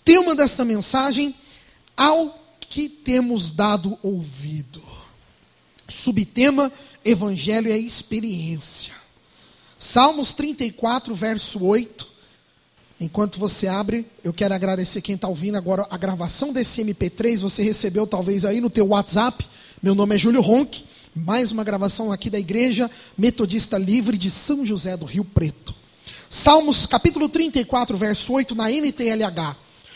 Tema desta mensagem: ao que temos dado ouvido. Subtema: Evangelho é experiência. Salmos 34, verso 8. Enquanto você abre, eu quero agradecer quem está ouvindo agora a gravação desse MP3. Você recebeu talvez aí no teu WhatsApp. Meu nome é Júlio Ronck. Mais uma gravação aqui da Igreja Metodista Livre de São José do Rio Preto. Salmos capítulo 34, verso 8, na NTLH.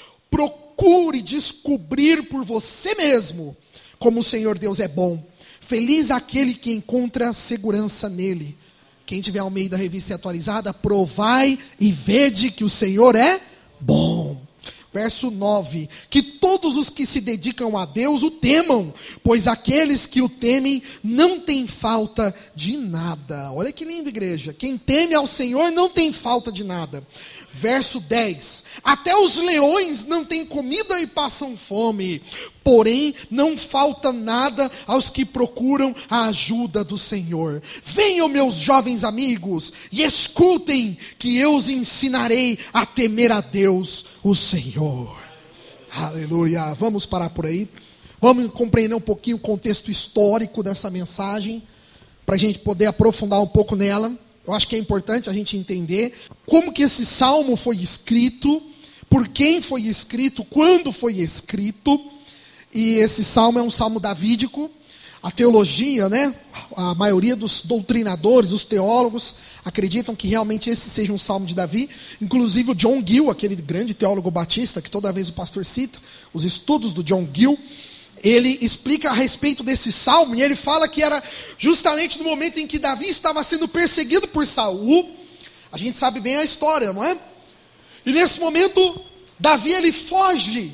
Procure descobrir por você mesmo como o Senhor Deus é bom. Feliz aquele que encontra segurança nele. Quem tiver Almeida Revista Atualizada, provai e vede que o Senhor é bom. Verso 9, que todos os que se dedicam a Deus o temam, pois aqueles que o temem não têm falta de nada. Olha que lindo, igreja. Quem teme ao Senhor não tem falta de nada. Verso 10, até os leões não têm comida e passam fome, porém não falta nada aos que procuram a ajuda do Senhor. Venham, meus jovens amigos, e escutem que eu os ensinarei a temer a Deus, o Senhor. Aleluia. Vamos parar por aí. Vamos compreender um pouquinho o contexto histórico dessa mensagem, para a gente poder aprofundar um pouco nela. Eu acho que é importante a gente entender como que esse salmo foi escrito, por quem foi escrito, quando foi escrito. E esse salmo é um salmo davídico. A teologia, a maioria dos doutrinadores, dos teólogos, acreditam que realmente esse seja um salmo de Davi. Inclusive o John Gill, aquele grande teólogo batista, que toda vez o pastor cita, os estudos do John Gill, ele explica a respeito desse salmo, e ele fala que era justamente no momento em que Davi estava sendo perseguido por Saul. A gente sabe bem a história, não é? E nesse momento, Davi ele foge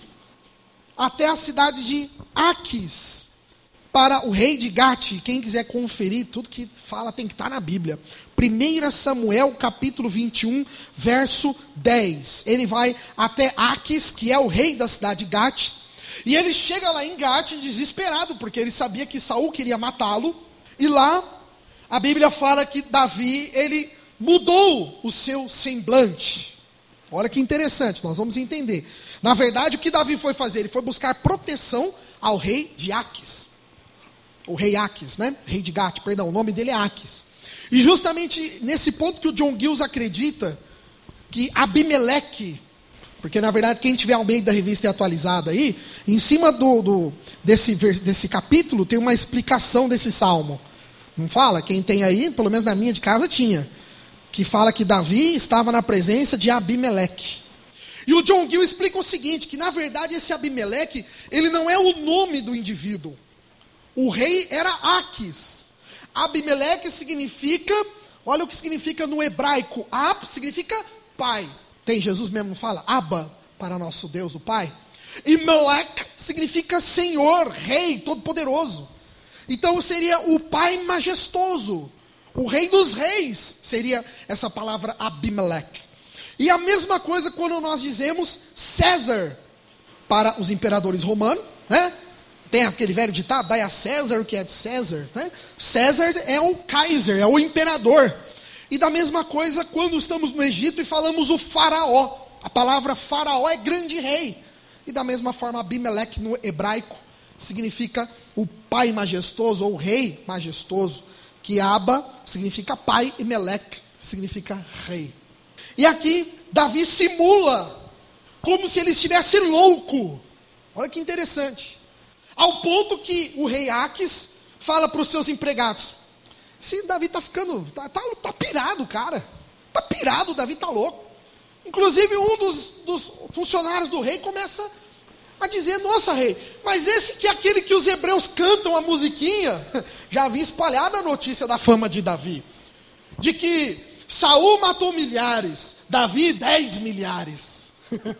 até a cidade de Aquis, para o rei de Gate. Quem quiser conferir, tudo que fala tem que estar na Bíblia. 1 Samuel capítulo 21, verso 10. Ele vai até Aquis, que é o rei da cidade de Gate. E ele chega lá em Gate desesperado, porque ele sabia que Saul queria matá-lo. E lá, a Bíblia fala que Davi, ele mudou o seu semblante. Olha que interessante, nós vamos entender. Na verdade, o que Davi foi fazer? Ele foi buscar proteção ao rei de Aquis. O rei Aquis, Rei de Gate, perdão, o nome dele é Aquis. E justamente nesse ponto que o John Gill acredita que Abimeleque, porque na verdade quem tiver ao meio da revista atualizada aí, em cima desse capítulo tem uma explicação desse salmo. Não fala? Quem tem aí, pelo menos na minha de casa tinha. Que fala que Davi estava na presença de Abimeleque. E o John Gill explica o seguinte, que na verdade esse Abimeleque, ele não é o nome do indivíduo. O rei era Aquis. Abimeleque significa, olha o que significa no hebraico. Ab significa pai. Tem, Jesus mesmo não fala? Abba, para nosso Deus, o Pai. E Melech significa Senhor, Rei, Todo-Poderoso. Então seria o Pai majestoso. O Rei dos Reis seria essa palavra Abimeleque. E a mesma coisa quando nós dizemos César para os imperadores romanos, Tem aquele velho ditado, dai a César o que é de César, César é o Kaiser, é o imperador. E da mesma coisa quando estamos no Egito e falamos o faraó. A palavra faraó é grande rei. E da mesma forma Abimeleque no hebraico significa o pai majestoso ou rei majestoso. Que Abba significa pai e Meleque significa rei. E aqui Davi simula como se ele estivesse louco. Olha que interessante. Ao ponto que o rei Aquis fala para os seus empregados: se Davi está ficando, tá pirado, cara. Está pirado, Davi está louco. Inclusive um dos funcionários do rei começa a dizer: nossa, rei, mas esse que é aquele que os hebreus cantam a musiquinha. Já havia espalhado a notícia da fama de Davi. De que Saul matou milhares, Davi 10 milhares.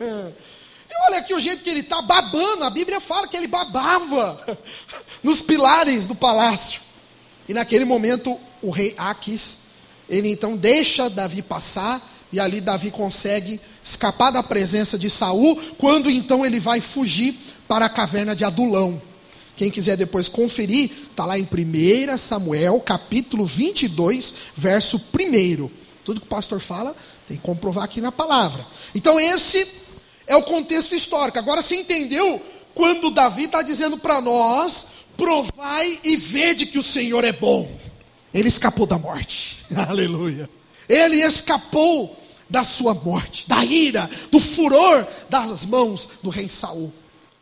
E olha aqui o jeito que ele está babando. A Bíblia fala que ele babava nos pilares do palácio. E naquele momento, o rei Aquis, ele então deixa Davi passar, e ali Davi consegue escapar da presença de Saul, quando então ele vai fugir para a caverna de Adulão. Quem quiser depois conferir, está lá em 1 Samuel, capítulo 22, verso 1. Tudo que o pastor fala, tem que comprovar aqui na palavra. Então esse É o contexto histórico. Agora você entendeu quando Davi está dizendo para nós: provai e vede que o Senhor é bom. Ele escapou da morte. Aleluia. Ele escapou da sua morte, da ira, do furor das mãos do rei Saul.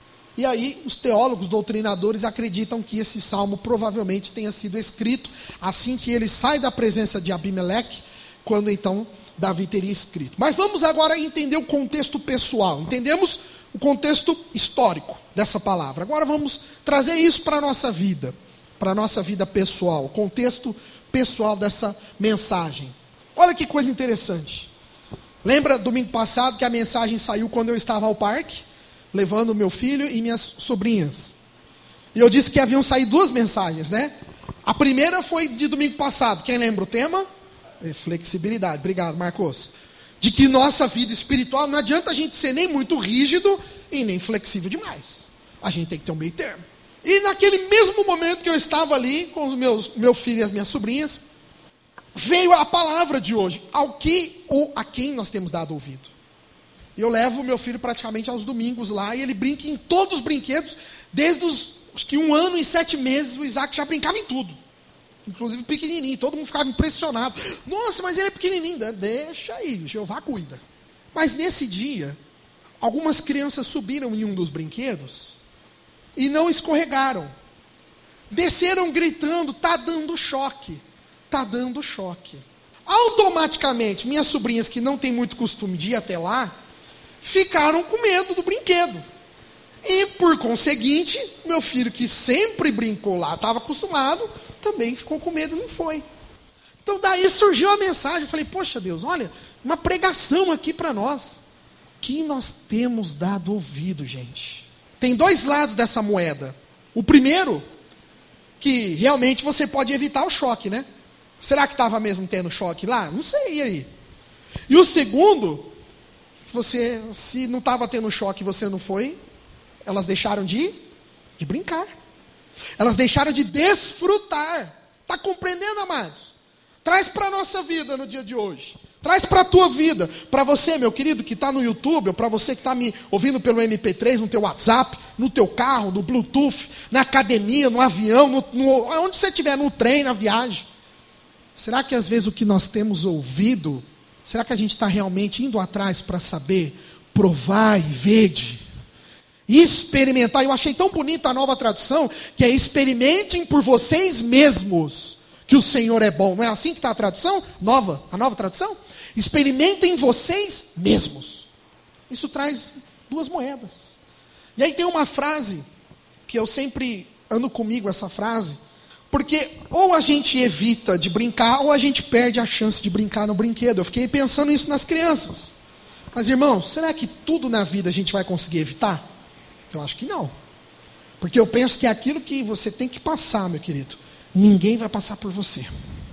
E aí os teólogos doutrinadores acreditam que esse salmo provavelmente tenha sido escrito assim que ele sai da presença de Abimeleque, quando então Davi teria escrito. Mas vamos agora entender o contexto pessoal. Entendemos o contexto histórico dessa palavra. Agora vamos trazer isso para a nossa vida pessoal, o contexto pessoal dessa mensagem. Olha que coisa interessante. Lembra domingo passado que a mensagem saiu quando eu estava ao parque, levando meu filho e minhas sobrinhas. E eu disse que haviam saído 2 mensagens, né? A primeira foi de domingo passado. Quem lembra o tema? Flexibilidade. Obrigado, Marcos. De que nossa vida espiritual, não adianta a gente ser nem muito rígido e nem flexível demais. A gente tem que ter um meio termo. E naquele mesmo momento que eu estava ali com os meu filho e as minhas sobrinhas, veio a palavra de hoje, ao que ou a quem nós temos dado ouvido. Eu levo o meu filho praticamente aos domingos lá, e ele brinca em todos os brinquedos, desde acho que 1 ano e 7 meses, o Isaac já brincava em tudo. Inclusive pequenininho, todo mundo ficava impressionado. Nossa, mas ele é pequenininho. Deixa aí, Jeová cuida. Mas nesse dia, algumas crianças subiram em um dos brinquedos e não escorregaram. Desceram gritando: tá dando choque. Está dando choque. Automaticamente, minhas sobrinhas, que não têm muito costume de ir até lá, ficaram com medo do brinquedo. E, por conseguinte, meu filho, que sempre brincou lá, estava acostumado, também ficou com medo e não foi. Então, daí surgiu a mensagem. Eu falei: poxa Deus, olha, uma pregação aqui para nós. Que nós temos dado ouvido, gente. Tem 2 lados dessa moeda. O primeiro, que realmente você pode evitar o choque, né? Será que estava mesmo tendo choque lá? Não sei, e aí? E o segundo, você, se não estava tendo choque e você não foi, elas deixaram de brincar. Elas deixaram de desfrutar. Está compreendendo, amados? Traz para a nossa vida no dia de hoje. Traz para a tua vida. Para você, meu querido, que está no YouTube, ou para você que está me ouvindo pelo MP3, no teu WhatsApp, no teu carro, no Bluetooth, na academia, no avião, onde você estiver, no trem, na viagem. Será que às vezes o que nós temos ouvido, será que a gente está realmente indo atrás para saber, provar e vede? Experimentar. Eu achei tão bonita a nova tradução, que é: experimentem por vocês mesmos que o Senhor é bom. Não é assim que está a tradução? A nova tradução? Experimentem vocês mesmos. Isso traz 2 moedas. E aí tem uma frase, que eu sempre ando comigo essa frase, porque ou a gente evita de brincar, ou a gente perde a chance de brincar no brinquedo. Eu fiquei pensando isso nas crianças. Mas, irmãos, será que tudo na vida a gente vai conseguir evitar? Eu acho que não. Porque eu penso que é aquilo que você tem que passar, meu querido, ninguém vai passar por você.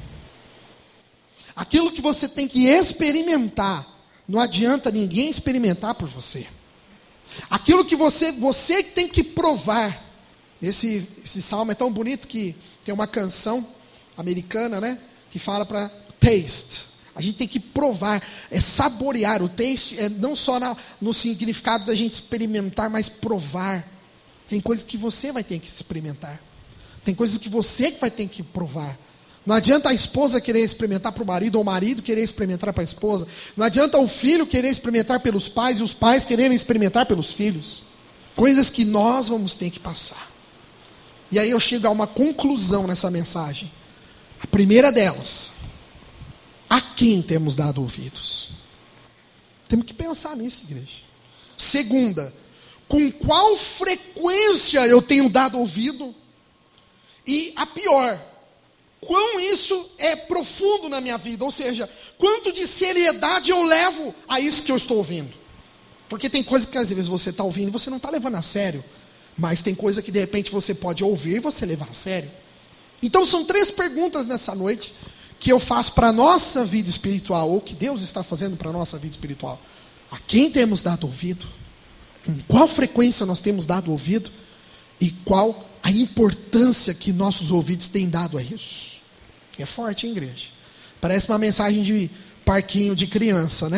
Aquilo que você tem que experimentar, não adianta ninguém experimentar por você. Aquilo que você tem que provar. Esse salmo é tão bonito que tem uma canção americana, né, que fala para taste. A gente tem que provar, é saborear. O taste é não só no significado da gente experimentar, mas provar. Tem coisas que você vai ter que experimentar. Tem coisas que você vai ter que provar. Não adianta a esposa querer experimentar para o marido, ou o marido querer experimentar para a esposa. Não adianta o filho querer experimentar pelos pais, e os pais quererem experimentar pelos filhos. Coisas que nós vamos ter que passar. E aí eu chego a uma conclusão nessa mensagem. A primeira delas: a quem temos dado ouvidos? Temos que pensar nisso, igreja. Segunda, com qual frequência eu tenho dado ouvido? E a pior, quão isso é profundo na minha vida, ou seja, quanto de seriedade eu levo a isso que eu estou ouvindo. Porque tem coisa que às vezes você está ouvindo e você não está levando a sério, mas tem coisa que de repente você pode ouvir e você levar a sério. Então são 3 perguntas nessa noite que eu faço para a nossa vida espiritual, ou que Deus está fazendo para a nossa vida espiritual. A quem temos dado ouvido? Com qual frequência nós temos dado ouvido? E qual a importância que nossos ouvidos têm dado a isso? É forte, hein, igreja? Parece uma mensagem de parquinho de criança, né?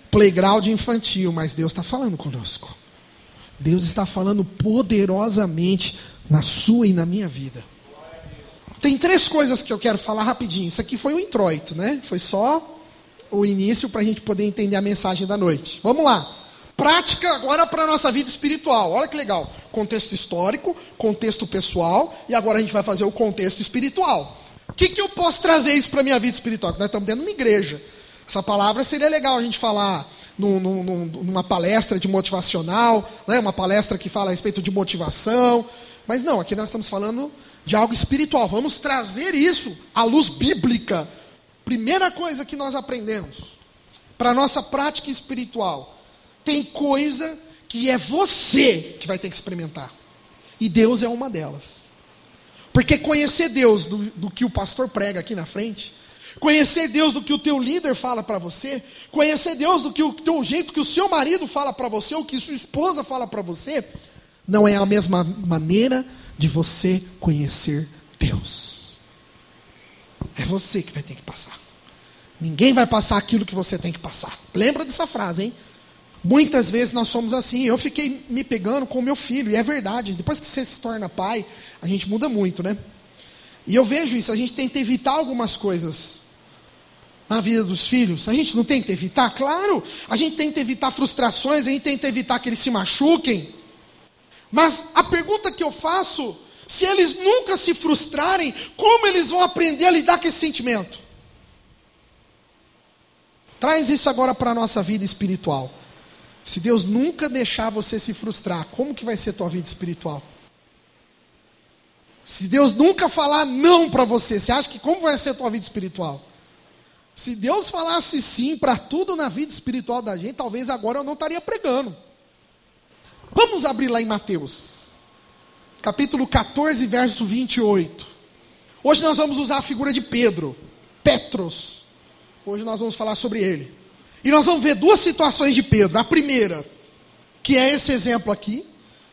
playground infantil, mas Deus está falando conosco. Deus está falando poderosamente na sua e na minha vida. Tem 3 coisas que eu quero falar rapidinho. Isso aqui foi o introito, né? Foi só o início para a gente poder entender a mensagem da noite. Vamos lá. Prática agora para a nossa vida espiritual. Olha que legal. Contexto histórico, contexto pessoal, e agora a gente vai fazer o contexto espiritual. O que eu posso trazer isso para a minha vida espiritual? Nós estamos dentro de uma igreja. Essa palavra seria legal a gente falar numa palestra de motivacional, né? Uma palestra que fala a respeito de motivação. Mas não, aqui nós estamos falando de algo espiritual. Vamos trazer isso à luz bíblica. Primeira coisa que nós aprendemos para a nossa prática espiritual. Tem coisa que é você que vai ter que experimentar. E Deus é uma delas. Porque conhecer Deus do que o pastor prega aqui na frente, conhecer Deus do que o teu líder fala para você, conhecer Deus do jeito que o seu marido fala para você, ou que sua esposa fala para você, não é a mesma maneira de você conhecer Deus. É você que vai ter que passar. Ninguém vai passar aquilo que você tem que passar. Lembra dessa frase, hein? Muitas vezes nós somos assim. Eu fiquei me pegando com o meu filho, e é verdade. Depois que você se torna pai, a gente muda muito, né? E eu vejo isso, a gente tenta evitar algumas coisas na vida dos filhos. A gente não tenta evitar? Claro, a gente tenta evitar frustrações, a gente tenta evitar que eles se machuquem. Mas a pergunta que eu faço, se eles nunca se frustrarem, como eles vão aprender a lidar com esse sentimento? Traz isso agora para a nossa vida espiritual. Se Deus nunca deixar você se frustrar, como que vai ser a tua vida espiritual? Se Deus nunca falar não para você, você acha que como vai ser a tua vida espiritual? Se Deus falasse sim para tudo na vida espiritual da gente, talvez agora eu não estaria pregando. Vamos abrir lá em Mateus, capítulo 14, verso 28. Hoje nós vamos usar a figura de Pedro, Petros. Hoje nós vamos falar sobre ele. E nós vamos ver 2 situações de Pedro. A primeira, que é esse exemplo aqui,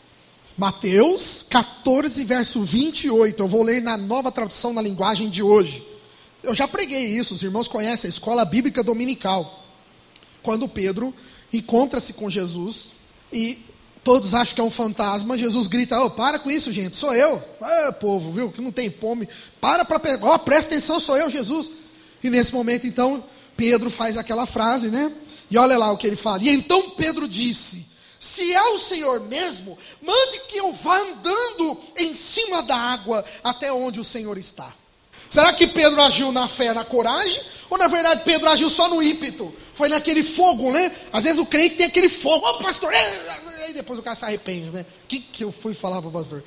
Mateus 14, verso 28. Eu vou ler na Nova Tradução na linguagem de hoje. Eu já preguei isso, os irmãos conhecem a escola bíblica dominical. Quando Pedro encontra-se com Jesus e todos acham que é um fantasma, Jesus grita: "Oh, para com isso, gente, sou eu." Povo, viu, que não tem fome. Para pegar, presta atenção, sou eu, Jesus. E nesse momento, então, Pedro faz aquela frase, né? E olha lá o que ele fala. E então Pedro disse: "Se é o Senhor mesmo, mande que eu vá andando em cima da água até onde o Senhor está." Será que Pedro agiu na fé, na coragem? Ou na verdade Pedro agiu só no ímpeto? Foi naquele fogo, né? Às vezes o crente tem aquele fogo. "Ô, pastor!" E depois o cara se arrepende, né? O que eu fui falar para o pastor?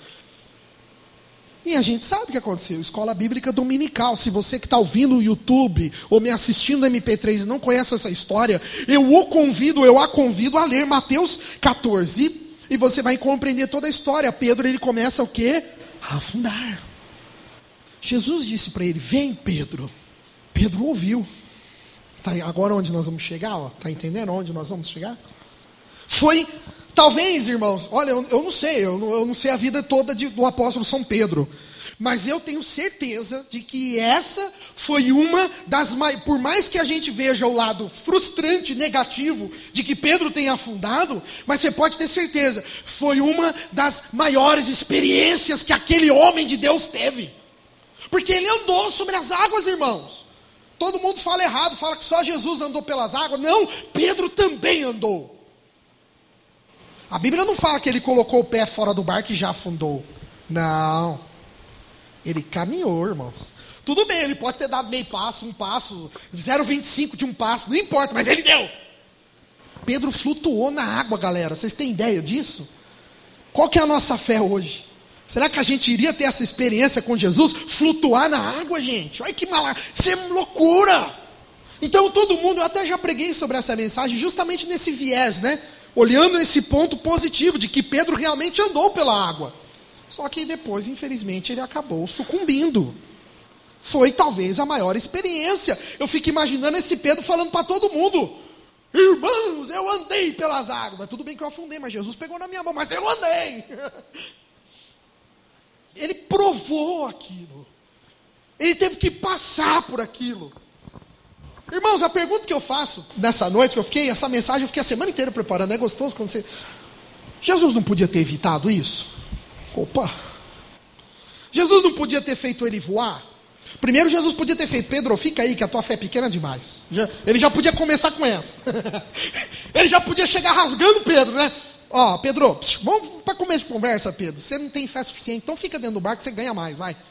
E a gente sabe o que aconteceu. Escola Bíblica Dominical. Se você que está ouvindo no YouTube ou me assistindo no MP3 e não conhece essa história, eu a convido a ler Mateus 14 e você vai compreender toda a história. Pedro, ele começa o quê? A afundar. Jesus disse para ele: "Vem, Pedro." Pedro ouviu. Tá, agora onde nós vamos chegar? Está entendendo onde nós vamos chegar? Foi... Talvez, irmãos, olha, eu não sei, eu não sei a vida toda do apóstolo São Pedro, mas eu tenho certeza de que essa foi uma das por mais que a gente veja o lado frustrante, negativo, de que Pedro tenha afundado, mas você pode ter certeza, foi uma das maiores experiências que aquele homem de Deus teve, porque ele andou sobre as águas, irmãos. Todo mundo fala errado, fala que só Jesus andou pelas águas. Não, Pedro também andou. A Bíblia não fala que ele colocou o pé fora do barco e já afundou. Não. Ele caminhou, irmãos. Tudo bem, ele pode ter dado meio passo, um passo, 0,25 de um passo, não importa, mas ele deu. Pedro flutuou na água, galera. Vocês têm ideia disso? Qual que é a nossa fé hoje? Será que a gente iria ter essa experiência com Jesus? Flutuar na água, gente? Olha que maluco. Isso é loucura. Então todo mundo, eu até já preguei sobre essa mensagem, justamente nesse viés, né? Olhando esse ponto positivo de que Pedro realmente andou pela água. Só que depois, infelizmente, ele acabou sucumbindo. Foi talvez a maior experiência. Eu fico imaginando esse Pedro falando para todo mundo: "Irmãos, eu andei pelas águas." Mas tudo bem que eu afundei, mas Jesus pegou na minha mão, mas eu andei. Ele provou aquilo. Ele teve que passar por aquilo. Irmãos, a pergunta que eu faço nessa noite, essa mensagem eu fiquei a semana inteira preparando. É gostoso quando você... Jesus não podia ter evitado isso? Opa! Jesus não podia ter feito ele voar? Primeiro Jesus podia ter feito: Pedro, fica aí que a tua fé é pequena demais. Ele já podia começar com essa. Ele já podia chegar rasgando Pedro, né? Ó, Pedro, vamos para começo de conversa, Pedro. Você não tem fé suficiente, então fica dentro do barco que você ganha mais, vai.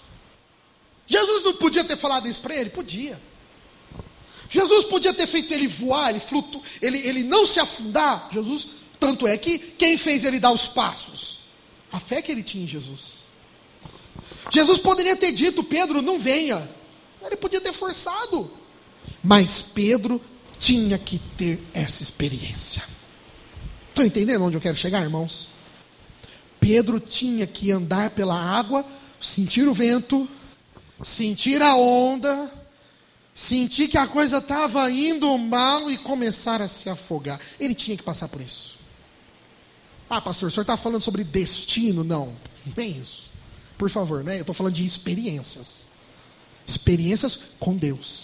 Jesus não podia ter falado isso para ele? Podia. Jesus podia ter feito ele voar, ele não se afundar. Jesus, tanto é que quem fez ele dar os passos? A fé que ele tinha em Jesus. Jesus poderia ter dito: Pedro, não venha. Ele podia ter forçado. Mas Pedro tinha que ter essa experiência. Estão entendendo onde eu quero chegar, irmãos? Pedro tinha que andar pela água, sentir o vento, sentir a onda, sentir que a coisa estava indo mal e começar a se afogar. Ele tinha que passar por isso. Ah, pastor, o senhor está falando sobre destino? Não, nem isso. Por favor, né? Eu estou falando de experiências. Experiências com Deus.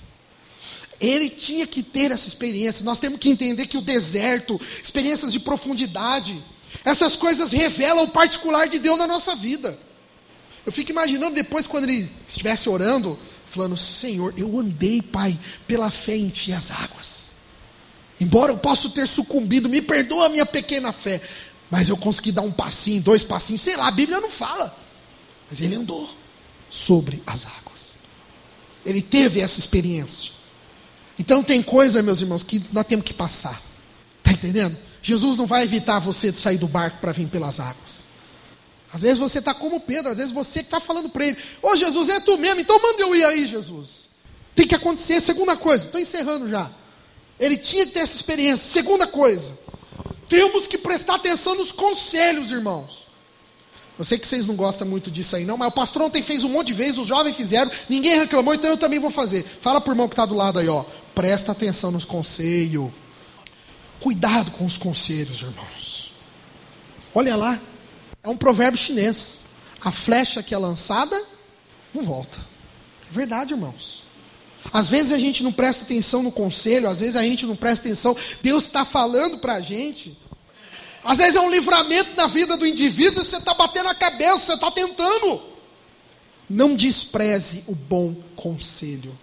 Ele tinha que ter essa experiência. Nós temos que entender que o deserto, experiências de profundidade, essas coisas revelam o particular de Deus na nossa vida. Eu fico imaginando depois, quando ele estivesse orando, falando: Senhor, eu andei, Pai, pela fé em Ti as águas. Embora eu possa ter sucumbido, me perdoa a minha pequena fé, mas eu consegui dar um passinho, 2 passinhos, sei lá, a Bíblia não fala. Mas ele andou sobre as águas. Ele teve essa experiência. Então tem coisa, meus irmãos, que nós temos que passar. Está entendendo? Jesus não vai evitar você de sair do barco para vir pelas águas. Às vezes você está como Pedro, às vezes você que está falando para ele: ô Jesus, é tu mesmo, então manda eu ir aí, Jesus. Tem que acontecer. Segunda coisa, estou encerrando já. Ele tinha que ter essa experiência. Segunda coisa, temos que prestar atenção nos conselhos, irmãos. Eu sei que vocês não gostam muito disso aí não, mas o pastor ontem fez um monte de vezes, os jovens fizeram, ninguém reclamou, então eu também vou fazer. Fala para o irmão que está do lado aí, ó, presta atenção nos conselhos. Cuidado com os conselhos, irmãos. Olha lá, é um provérbio chinês: a flecha que é lançada não volta. É verdade, irmãos. Às vezes a gente não presta atenção no conselho, às vezes a gente não presta atenção, Deus está falando para a gente. Às vezes é um livramento na vida do indivíduo, você está batendo a cabeça, você está tentando. Não despreze o bom conselho.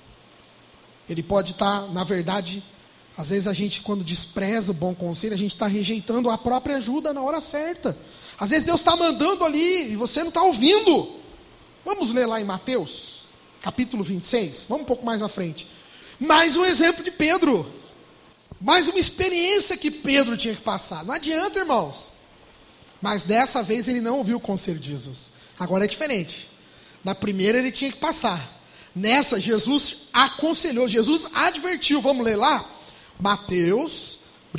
Ele pode estar, na verdade, às vezes a gente, quando despreza o bom conselho, a gente está rejeitando a própria ajuda na hora certa. Às vezes Deus está mandando ali e você não está ouvindo. Vamos ler lá em Mateus, capítulo 26, vamos um pouco mais à frente. Mais um exemplo de Pedro. Mais uma experiência que Pedro tinha que passar. Não adianta, irmãos. Mas dessa vez ele não ouviu o conselho de Jesus. Agora é diferente. Na primeira ele tinha que passar. Nessa Jesus aconselhou, Jesus advertiu. Vamos ler lá? Mateus,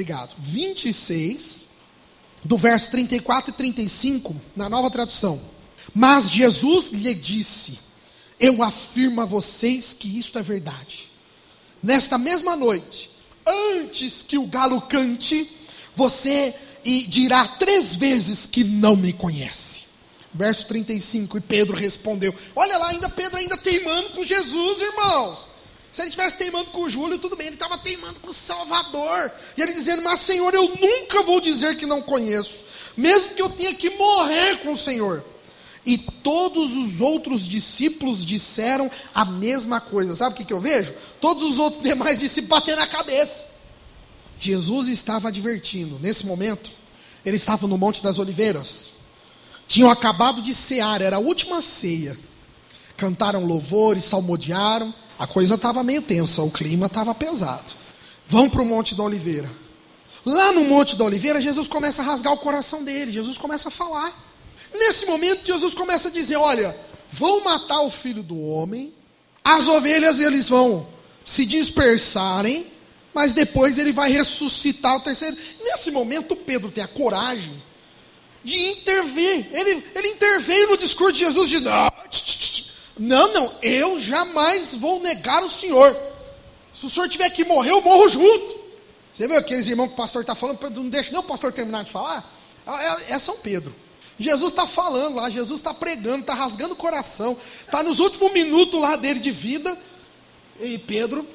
26, do verso 34 e 35, na Nova Tradução. Mas Jesus lhe disse: eu afirmo a vocês que isto é verdade. Nesta mesma noite, antes que o galo cante, você dirá 3 vezes que não me conhece. Verso 35, e Pedro respondeu. Olha lá, Pedro ainda teimando com Jesus, irmãos. Se ele estivesse teimando com o Júlio, tudo bem. Ele estava teimando com o Salvador. E ele dizendo: mas Senhor, eu nunca vou dizer que não conheço, mesmo que eu tenha que morrer com o Senhor. E todos os outros discípulos disseram a mesma coisa. Sabe o que eu vejo? Todos os outros demais discípulos batendo na cabeça. Jesus estava advertindo. Nesse momento, ele estava no Monte das Oliveiras. Tinham acabado de cear, era a última ceia. Cantaram louvores, salmodiaram. A coisa estava meio tensa, o clima estava pesado. Vão para o Monte da Oliveira. Lá no Monte da Oliveira, Jesus começa a rasgar o coração dele. Jesus começa a falar. Nesse momento, Jesus começa a dizer: olha, vão matar o Filho do Homem, as ovelhas eles vão se dispersarem, mas depois ele vai ressuscitar o terceiro. Nesse momento, Pedro tem a coragem de intervir. Ele interveio no discurso de Jesus, de não, eu jamais vou negar o Senhor. Se o Senhor tiver que morrer, eu morro junto. Você viu aqueles irmãos que o pastor está falando, não deixa nem o pastor terminar de falar? É São Pedro. Jesus está falando lá, Jesus está pregando, está rasgando o coração, está nos últimos minutos lá dele de vida, e Pedro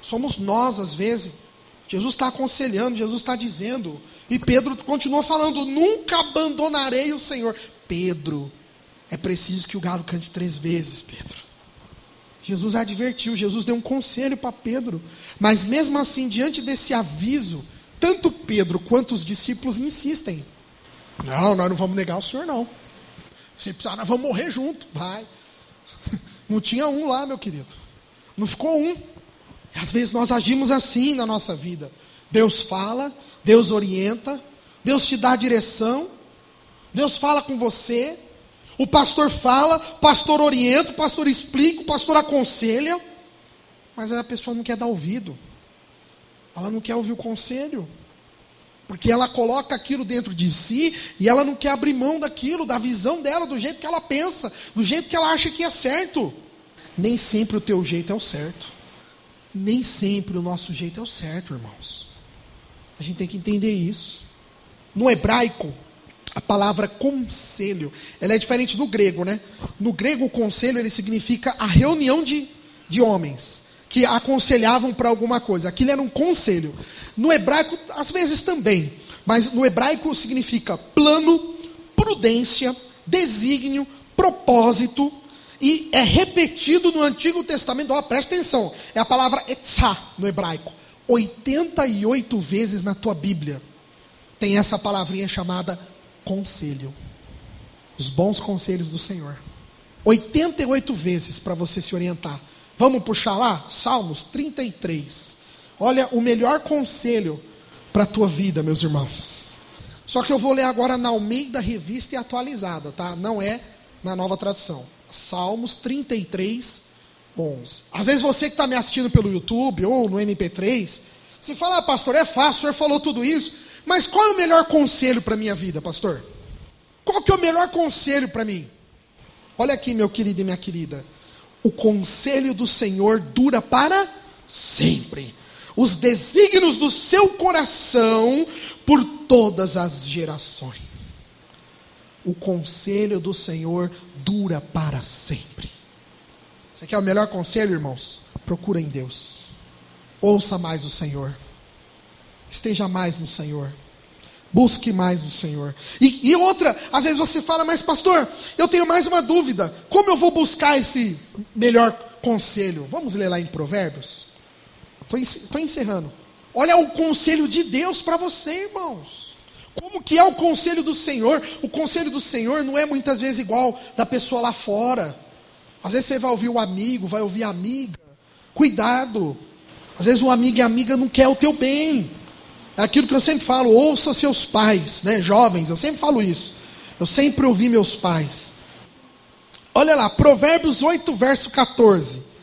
Somos nós, às vezes. Jesus está aconselhando, Jesus está dizendo. E Pedro continua falando: nunca abandonarei o Senhor. Pedro, é preciso que o galo cante 3 vezes, Pedro. Jesus advertiu, Jesus deu um conselho para Pedro. Mas mesmo assim, diante desse aviso, tanto Pedro quanto os discípulos insistem. Não, nós não vamos negar o Senhor, não. Se precisar, nós vamos morrer junto. Vai. Não tinha um lá, meu querido. Não ficou um. Às vezes nós agimos assim na nossa vida. Deus fala, Deus orienta, Deus te dá a direção, Deus fala com você, o pastor fala, o pastor orienta, o pastor explica, o pastor aconselha, mas a pessoa não quer dar ouvido. Ela não quer ouvir o conselho, porque ela coloca aquilo dentro de si e ela não quer abrir mão daquilo, da visão dela, do jeito que ela pensa, do jeito que ela acha que é certo. Nem sempre o teu jeito é o certo. Nem sempre o nosso jeito é o certo, irmãos. A gente tem que entender isso. No hebraico, a palavra conselho, ela é diferente do grego, né? No grego, o conselho, ele significa a reunião de homens que aconselhavam para alguma coisa. Aquilo era um conselho. No hebraico, às vezes também, mas no hebraico significa plano, prudência, desígnio, propósito, e é repetido no Antigo Testamento. Ó, presta atenção, é a palavra etzá no hebraico. 88 vezes na tua Bíblia tem essa palavrinha chamada conselho. Os bons conselhos do Senhor. 88 vezes para você se orientar. Vamos puxar lá? Salmos 33. Olha o melhor conselho para a tua vida, meus irmãos. Só que eu vou ler agora na Almeida Revista e Atualizada, tá? Não é na Nova Tradução. Salmos 33, 11. Às vezes você que está me assistindo pelo YouTube ou no MP3, você fala: pastor, é fácil, o senhor falou tudo isso, mas qual é o melhor conselho para a minha vida, pastor? Qual que é o melhor conselho para mim? Olha aqui, meu querido e minha querida. O conselho do Senhor dura para sempre. Os desígnios do seu coração por todas as gerações. O conselho do Senhor dura para sempre. Você quer o melhor conselho, irmãos? Procura em Deus. Ouça mais o Senhor. Esteja mais no Senhor. Busque mais no Senhor. E outra, às vezes você fala: mas pastor, eu tenho mais uma dúvida. Como eu vou buscar esse melhor conselho? Vamos ler lá em Provérbios? Estou encerrando. Olha o conselho de Deus para você, irmãos. Como que é o conselho do Senhor? O conselho do Senhor não é muitas vezes igual da pessoa lá fora. Às vezes você vai ouvir o amigo, vai ouvir a amiga. Cuidado. Às vezes o amigo e a amiga não quer o teu bem. É aquilo que eu sempre falo: ouça seus pais, né? Jovens, eu sempre falo isso. Eu sempre ouvi meus pais. Olha lá, Provérbios 8, verso 14.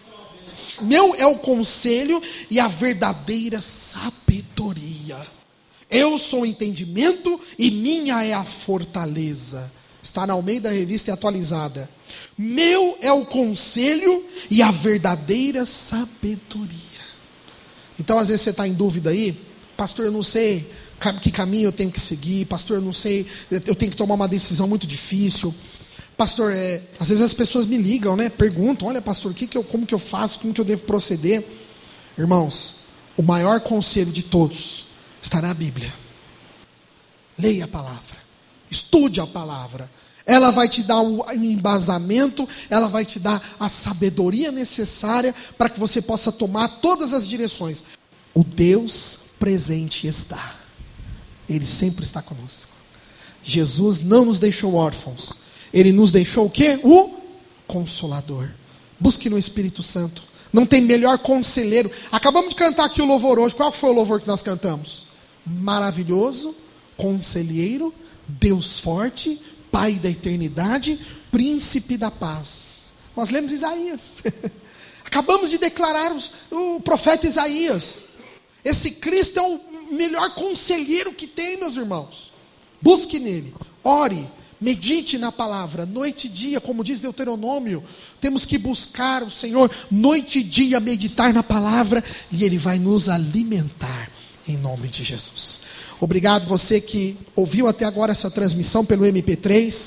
Meu é o conselho e a verdadeira sabedoria. Eu sou o entendimento e minha é a fortaleza. Está na Almeida Revista e Atualizada. Meu é o conselho e a verdadeira sabedoria. Então, às vezes você está em dúvida aí: pastor, eu não sei que caminho eu tenho que seguir. Pastor, eu não sei, eu tenho que tomar uma decisão muito difícil. Pastor, às vezes as pessoas me ligam, né? Perguntam: olha, pastor, como que eu faço? Como que eu devo proceder? Irmãos, o maior conselho de todos está na Bíblia. Leia a palavra. Estude a palavra. Ela vai te dar o embasamento, ela vai te dar a sabedoria necessária para que você possa tomar todas as direções. O Deus presente está. Ele sempre está conosco. Jesus não nos deixou órfãos. Ele nos deixou o quê? O Consolador. Busque no Espírito Santo. Não tem melhor conselheiro. Acabamos de cantar aqui o louvor hoje. Qual foi o louvor que nós cantamos? Maravilhoso, conselheiro, Deus forte, Pai da eternidade, Príncipe da paz. Nós lemos Isaías. Acabamos de declarar o profeta Isaías. Esse Cristo é o melhor conselheiro que tem, meus irmãos. Busque nele, ore, medite na palavra, noite e dia, como diz Deuteronômio. Temos que buscar o Senhor, noite e dia, meditar na palavra, e Ele vai nos alimentar, em nome de Jesus. Obrigado você que ouviu até agora essa transmissão pelo MP3.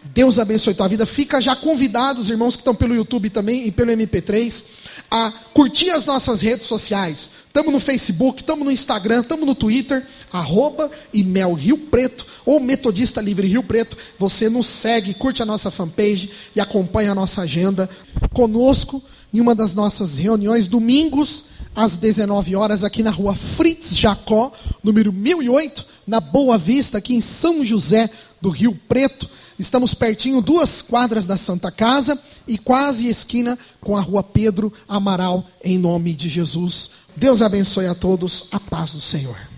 Deus abençoe tua vida. Fica já convidado, os irmãos que estão pelo YouTube também e pelo MP3, a curtir as nossas redes sociais. Estamos no Facebook, estamos no Instagram, estamos no Twitter, @IMEL Rio Preto, ou Metodista Livre Rio Preto. Você nos segue, curte a nossa fanpage e acompanha a nossa agenda conosco em uma das nossas reuniões, domingos, às 19 horas, aqui na rua Fritz Jacó, número 1008, na Boa Vista, aqui em São José do Rio Preto. Estamos pertinho, 2 quadras da Santa Casa e quase esquina com a rua Pedro Amaral, em nome de Jesus. Deus abençoe a todos, a paz do Senhor.